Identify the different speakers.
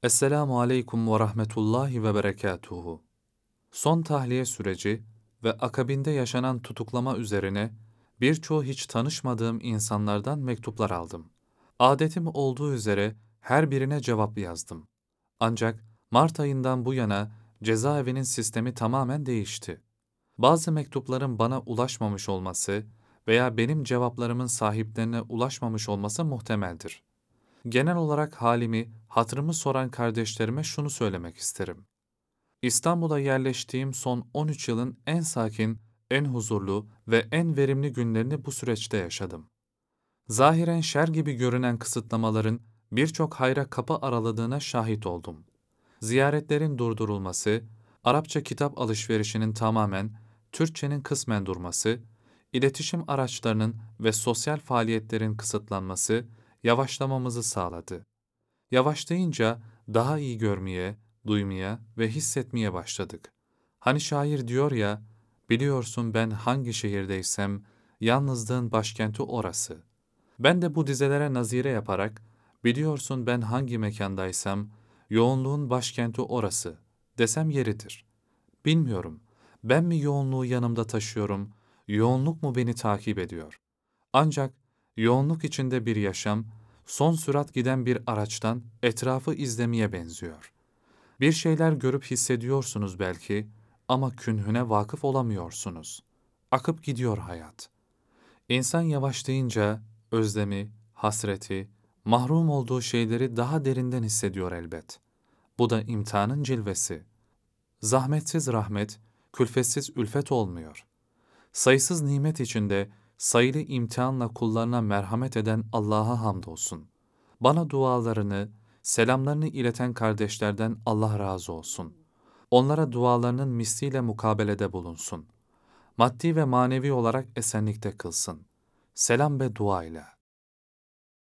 Speaker 1: Esselamu aleyküm ve rahmetullahi ve berekatuhu. Son tahliye süreci ve akabinde yaşanan tutuklama üzerine birçoğu hiç tanışmadığım insanlardan mektuplar aldım. Adetim olduğu üzere her birine cevap yazdım. Ancak Mart ayından bu yana cezaevinin sistemi tamamen değişti. Bazı mektupların bana ulaşmamış olması veya benim cevaplarımın sahiplerine ulaşmamış olması muhtemeldir. Genel olarak halimi, hatırımı soran kardeşlerime şunu söylemek isterim. İstanbul'a yerleştiğim son 13 yılın en sakin, en huzurlu ve en verimli günlerini bu süreçte yaşadım. Zahiren şer gibi görünen kısıtlamaların birçok hayra kapı araladığına şahit oldum. Ziyaretlerin durdurulması, Arapça kitap alışverişinin tamamen, Türkçenin kısmen durması, iletişim araçlarının ve sosyal faaliyetlerin kısıtlanması yavaşlamamızı sağladı. Yavaşlayınca daha iyi görmeye, duymaya ve hissetmeye başladık. Hani şair diyor ya, biliyorsun ben hangi şehirdeysem, yalnızlığın başkenti orası. Ben de bu dizelere nazire yaparak, biliyorsun ben hangi mekandaysam, yoğunluğun başkenti orası, desem yeridir. Bilmiyorum, ben mi yoğunluğu yanımda taşıyorum, yoğunluk mu beni takip ediyor? Ancak yoğunluk içinde bir yaşam, son sürat giden bir araçtan etrafı izlemeye benziyor. Bir şeyler görüp hissediyorsunuz belki ama künhüne vakıf olamıyorsunuz. Akıp gidiyor hayat. İnsan yavaşlayınca özlemi, hasreti, mahrum olduğu şeyleri daha derinden hissediyor elbet. Bu da imtihanın cilvesi. Zahmetsiz rahmet, külfetsiz ülfet olmuyor. Sayısız nimet içinde sayılı imtihanla kullarına merhamet eden Allah'a hamdolsun. Bana dualarını, selamlarını ileten kardeşlerden Allah razı olsun. Onlara dualarının misliyle mukabelede bulunsun. Maddi ve manevi olarak esenlikte kılsın. Selam ve dua ile.